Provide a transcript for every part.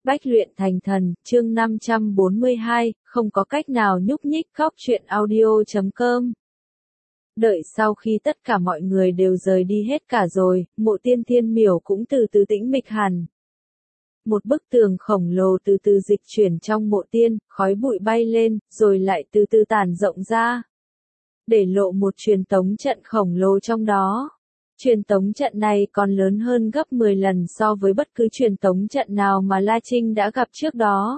Bách luyện thành thần, chương 542, không có cách nào nhúc nhích. Khóc chuyện audio.com. Đợi sau khi tất cả mọi người đều rời đi hết cả rồi, mộ tiên thiên miểu cũng từ từ tĩnh mịch hẳn. Một bức tường khổng lồ từ từ dịch chuyển trong mộ tiên, khói bụi bay lên, rồi lại từ từ tản rộng ra. Để lộ một truyền tống trận khổng lồ trong đó. Truyền tống trận này còn lớn hơn gấp 10 lần so với bất cứ truyền tống trận nào mà La Trinh đã gặp trước đó.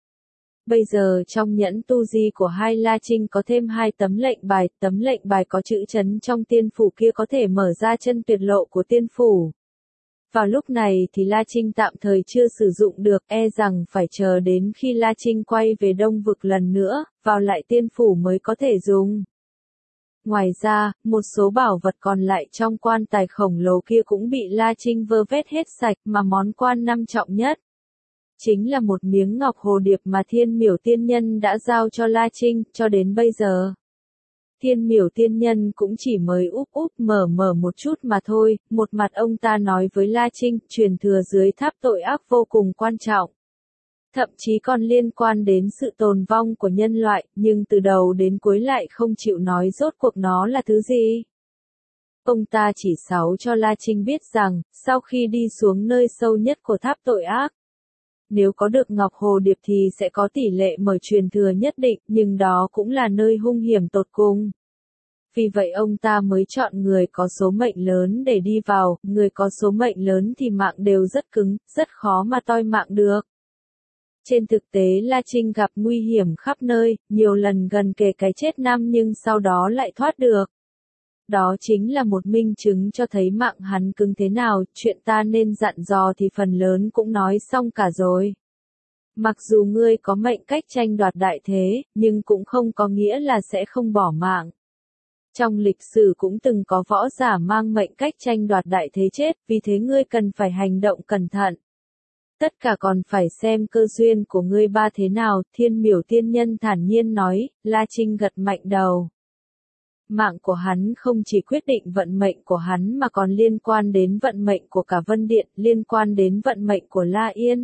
Bây giờ trong nhẫn tu di của hai La Trinh có thêm 2 tấm lệnh bài có chữ chấn trong tiên phủ kia có thể mở ra chân tuyệt lộ của tiên phủ. Vào lúc này thì La Trinh tạm thời chưa sử dụng được, e rằng phải chờ đến khi La Trinh quay về Đông Vực lần nữa, vào lại tiên phủ mới có thể dùng. Ngoài ra, một số bảo vật còn lại trong quan tài khổng lồ kia cũng bị La Trinh vơ vét hết sạch, mà món quan năm trọng nhất chính là một miếng ngọc hồ điệp mà Thiên Miểu Tiên Nhân đã giao cho La Trinh. Cho đến bây giờ, Thiên Miểu Tiên Nhân cũng chỉ mới mở một chút mà thôi. Một mặt ông ta nói với La Trinh, truyền thừa dưới tháp tội ác vô cùng quan trọng. Thậm chí còn liên quan đến sự tồn vong của nhân loại, nhưng từ đầu đến cuối lại không chịu nói rốt cuộc nó là thứ gì. Ông ta chỉ xáu cho La Trinh biết rằng, sau khi đi xuống nơi sâu nhất của tháp tội ác, nếu có được ngọc hồ điệp thì sẽ có tỷ lệ mở truyền thừa nhất định, nhưng đó cũng là nơi hung hiểm tột cùng. Vì vậy ông ta mới chọn người có số mệnh lớn để đi vào, người có số mệnh lớn thì mạng đều rất cứng, rất khó mà toi mạng được. Trên thực tế La Trinh gặp nguy hiểm khắp nơi, nhiều lần gần kề cái chết năm nhưng sau đó lại thoát được. Đó chính là một minh chứng cho thấy mạng hắn cứng thế nào. Chuyện ta nên dặn dò thì phần lớn cũng nói xong cả rồi. Mặc dù ngươi có mệnh cách tranh đoạt đại thế, nhưng cũng không có nghĩa là sẽ không bỏ mạng. Trong lịch sử cũng từng có võ giả mang mệnh cách tranh đoạt đại thế chết, vì thế ngươi cần phải hành động cẩn thận. Tất cả còn phải xem cơ duyên của ngươi ba thế nào. Thiên Miểu Tiên Nhân thản nhiên nói. La Trinh gật mạnh đầu. Mạng của hắn không chỉ quyết định vận mệnh của hắn mà còn liên quan đến vận mệnh của cả Vân Điện, liên quan đến vận mệnh của La Yên.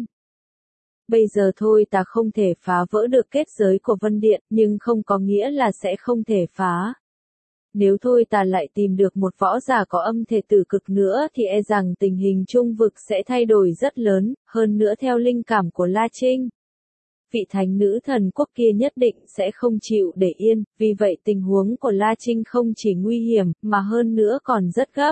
Bây giờ thôi ta không thể phá vỡ được kết giới của Vân Điện, nhưng không có nghĩa là sẽ không thể phá. Nếu thôi ta lại tìm được một võ giả có âm thể tử cực nữa thì e rằng tình hình trung vực sẽ thay đổi rất lớn, hơn nữa theo linh cảm của La Trinh. Vị thánh nữ thần quốc kia nhất định sẽ không chịu để yên, vì vậy tình huống của La Trinh không chỉ nguy hiểm, mà hơn nữa còn rất gấp.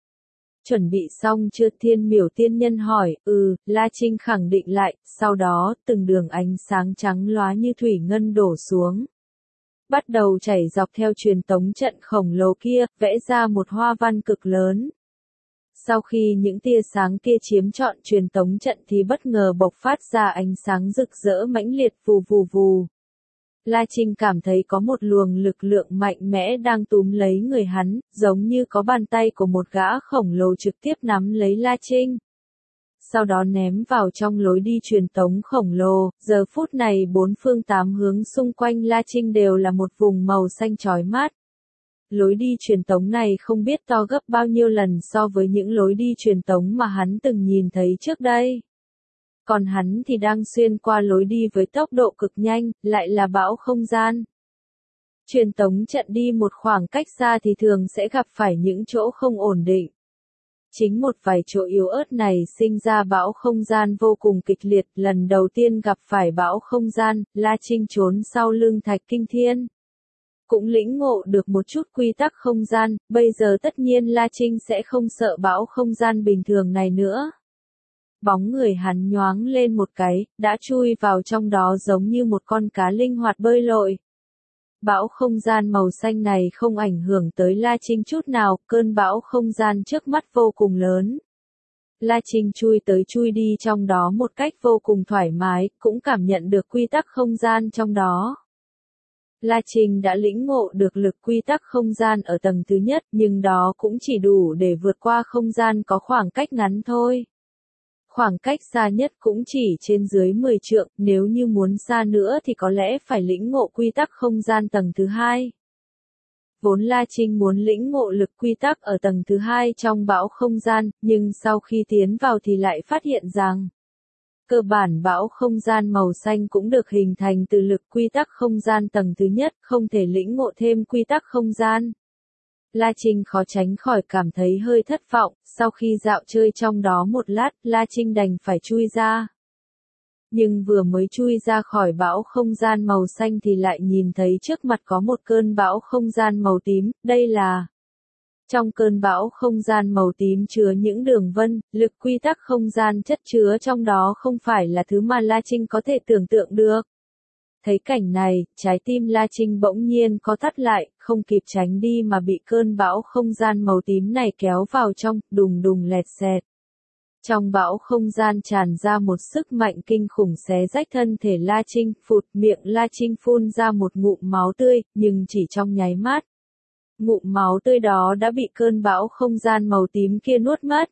Chuẩn bị xong chưa? Thiên Miểu Tiên Nhân hỏi. La Trinh khẳng định lại, sau đó, từng đường ánh sáng trắng lóa như thủy ngân đổ xuống. Bắt đầu chảy dọc theo truyền tống trận khổng lồ kia, vẽ ra một hoa văn cực lớn. Sau khi những tia sáng kia chiếm trọn truyền tống trận thì bất ngờ bộc phát ra ánh sáng rực rỡ mãnh liệt vù vù vù. La Trinh cảm thấy có một luồng lực lượng mạnh mẽ đang túm lấy người hắn, giống như có bàn tay của một gã khổng lồ trực tiếp nắm lấy La Trinh. Sau đó ném vào trong lối đi truyền tống khổng lồ. Giờ phút này 4 phương 8 hướng xung quanh La Trinh đều là một vùng màu xanh chói mắt. Lối đi truyền tống này không biết to gấp bao nhiêu lần so với những lối đi truyền tống mà hắn từng nhìn thấy trước đây. Còn hắn thì đang xuyên qua lối đi với tốc độ cực nhanh, lại là bão không gian. Truyền tống trận đi một khoảng cách xa thì thường sẽ gặp phải những chỗ không ổn định. Chính một vài chỗ yếu ớt này sinh ra bão không gian vô cùng kịch liệt. Lần đầu tiên gặp phải bão không gian, La Trinh trốn sau lưng Thạch Kinh Thiên. Cũng lĩnh ngộ được một chút quy tắc không gian, bây giờ tất nhiên La Trinh sẽ không sợ bão không gian bình thường này nữa. Bóng người hắn nhoáng lên một cái, đã chui vào trong đó giống như một con cá linh hoạt bơi lội. Bão không gian màu xanh này không ảnh hưởng tới La Trinh chút nào, cơn bão không gian trước mắt vô cùng lớn. La Trinh chui tới chui đi trong đó một cách vô cùng thoải mái, cũng cảm nhận được quy tắc không gian trong đó. La Trinh đã lĩnh ngộ được lực quy tắc không gian ở tầng thứ nhất, nhưng đó cũng chỉ đủ để vượt qua không gian có khoảng cách ngắn thôi. Khoảng cách xa nhất cũng chỉ trên dưới 10 trượng, nếu như muốn xa nữa thì có lẽ phải lĩnh ngộ quy tắc không gian tầng thứ 2. Vốn La Trinh muốn lĩnh ngộ lực quy tắc ở tầng thứ 2 trong bão không gian, nhưng sau khi tiến vào thì lại phát hiện rằng Cơ bản bão không gian màu xanh cũng được hình thành từ lực quy tắc không gian tầng thứ nhất, không thể lĩnh ngộ thêm quy tắc không gian. La Trinh khó tránh khỏi cảm thấy hơi thất vọng, sau khi dạo chơi trong đó một lát, La Trinh đành phải chui ra. Nhưng vừa mới chui ra khỏi bão không gian màu xanh thì lại nhìn thấy trước mặt có một cơn bão không gian màu tím, đây là... Trong cơn bão không gian màu tím chứa những đường vân, lực quy tắc không gian chất chứa trong đó không phải là thứ mà La Trinh có thể tưởng tượng được. Thấy cảnh này, trái tim La Trinh bỗng nhiên co thắt lại, không kịp tránh đi mà bị cơn bão không gian màu tím này kéo vào trong, đùng đùng lẹt xẹt. Trong bão không gian tràn ra một sức mạnh kinh khủng xé rách thân thể La Trinh, phụt miệng La Trinh phun ra một ngụm máu tươi, nhưng chỉ trong nháy mắt. Ngụm máu tươi đó đã bị cơn bão không gian màu tím kia nuốt mất.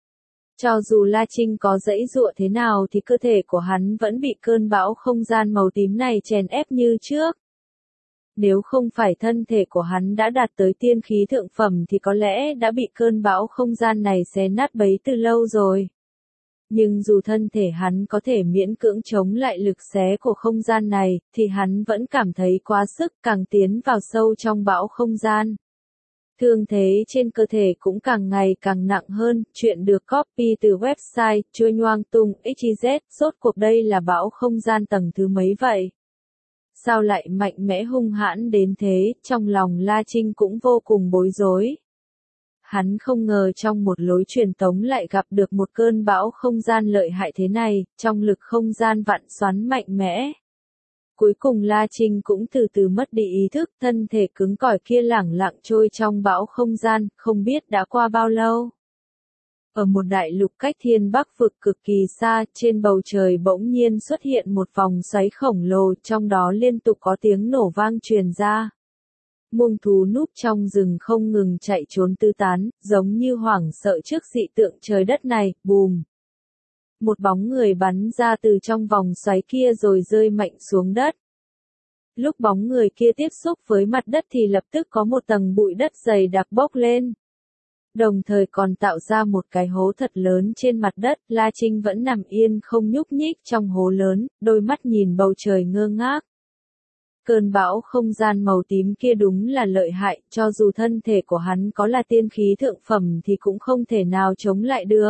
Cho dù La Trinh có giãy giụa thế nào thì cơ thể của hắn vẫn bị cơn bão không gian màu tím này chèn ép như trước. Nếu không phải thân thể của hắn đã đạt tới tiên khí thượng phẩm thì có lẽ đã bị cơn bão không gian này xé nát bấy từ lâu rồi. Nhưng dù thân thể hắn có thể miễn cưỡng chống lại lực xé của không gian này, thì hắn vẫn cảm thấy quá sức, càng tiến vào sâu trong bão không gian. Thương thế trên cơ thể cũng càng ngày càng nặng hơn, chuyện được copy từ website Choi Nhoang Tung XYZ, rốt cuộc đây là bão không gian tầng thứ mấy vậy? Sao lại mạnh mẽ hung hãn đến thế, trong lòng La Trinh cũng vô cùng bối rối. Hắn không ngờ trong một lối truyền tống lại gặp được một cơn bão không gian lợi hại thế này, trong lực không gian vặn xoắn mạnh mẽ. Cuối cùng La Trinh cũng từ từ mất đi ý thức, thân thể cứng cỏi kia lẳng lặng trôi trong bão không gian, không biết đã qua bao lâu. Ở một đại lục cách thiên bắc vực cực kỳ xa, trên bầu trời bỗng nhiên xuất hiện một vòng xoáy khổng lồ, trong đó liên tục có tiếng nổ vang truyền ra. Muông thú núp trong rừng không ngừng chạy trốn tứ tán, giống như hoảng sợ trước dị tượng trời đất này, bùm. Một bóng người bắn ra từ trong vòng xoáy kia rồi rơi mạnh xuống đất. Lúc bóng người kia tiếp xúc với mặt đất thì lập tức có một tầng bụi đất dày đặc bốc lên. Đồng thời còn tạo ra một cái hố thật lớn trên mặt đất, La Trinh vẫn nằm yên không nhúc nhích trong hố lớn, đôi mắt nhìn bầu trời ngơ ngác. Cơn bão không gian màu tím kia đúng là lợi hại, cho dù thân thể của hắn có là tiên khí thượng phẩm thì cũng không thể nào chống lại được.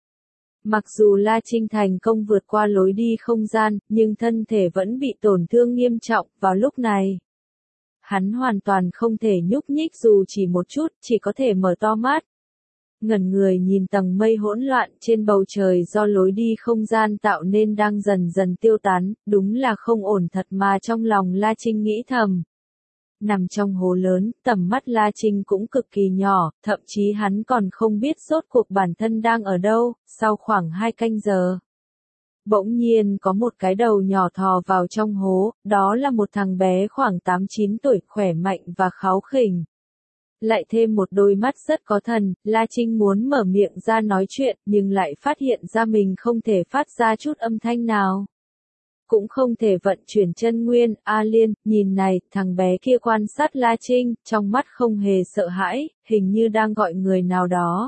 Mặc dù La Trinh thành công vượt qua lối đi không gian, nhưng thân thể vẫn bị tổn thương nghiêm trọng vào lúc này. Hắn hoàn toàn không thể nhúc nhích dù chỉ một chút, chỉ có thể mở to mắt. Ngẩn người nhìn tầng mây hỗn loạn trên bầu trời do lối đi không gian tạo nên đang dần dần tiêu tán, đúng là không ổn thật mà trong lòng La Trinh nghĩ thầm. Nằm trong hố lớn, tầm mắt La Trinh cũng cực kỳ nhỏ, thậm chí hắn còn không biết rốt cuộc bản thân đang ở đâu, sau khoảng 2 canh giờ. Bỗng nhiên có một cái đầu nhỏ thò vào trong hố, đó là một thằng bé khoảng 8-9 tuổi khỏe mạnh và kháu khỉnh. Lại thêm một đôi mắt rất có thần, La Trinh muốn mở miệng ra nói chuyện nhưng lại phát hiện ra mình không thể phát ra chút âm thanh nào. Cũng không thể vận chuyển chân nguyên, A Liên, nhìn này, thằng bé kia quan sát La Trinh, trong mắt không hề sợ hãi, hình như đang gọi người nào đó.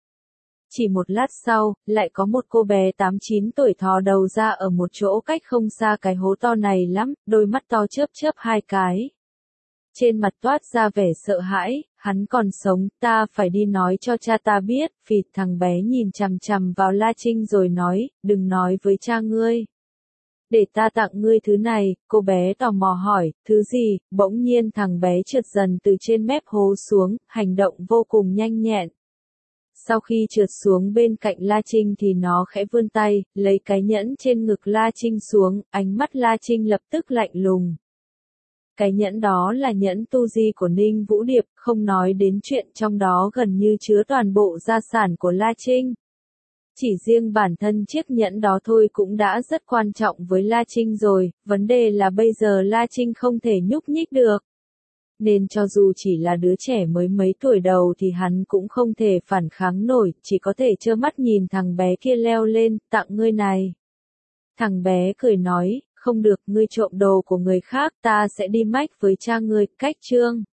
Chỉ một lát sau, lại có một cô bé 8-9 tuổi thò đầu ra ở một chỗ cách không xa cái hố to này lắm, đôi mắt to chớp chớp 2 cái. Trên mặt toát ra vẻ sợ hãi, hắn còn sống, ta phải đi nói cho cha ta biết, phịt thằng bé nhìn chằm chằm vào La Trinh rồi nói, đừng nói với cha ngươi. Để ta tặng ngươi thứ này, cô bé tò mò hỏi, thứ gì, bỗng nhiên thằng bé trượt dần từ trên mép hố xuống, hành động vô cùng nhanh nhẹn. Sau khi trượt xuống bên cạnh La Trinh thì nó khẽ vươn tay, lấy cái nhẫn trên ngực La Trinh xuống, ánh mắt La Trinh lập tức lạnh lùng. Cái nhẫn đó là nhẫn tu di của Ninh Vũ Điệp, không nói đến chuyện trong đó gần như chứa toàn bộ gia sản của La Trinh. Chỉ riêng bản thân chiếc nhẫn đó thôi cũng đã rất quan trọng với La Trinh rồi, vấn đề là bây giờ La Trinh không thể nhúc nhích được. Nên cho dù chỉ là đứa trẻ mới mấy tuổi đầu thì hắn cũng không thể phản kháng nổi, chỉ có thể trơ mắt nhìn thằng bé kia leo lên, tặng ngươi này. Thằng bé cười nói, không được, ngươi trộm đồ của người khác, ta sẽ đi mách với cha ngươi, cách chương.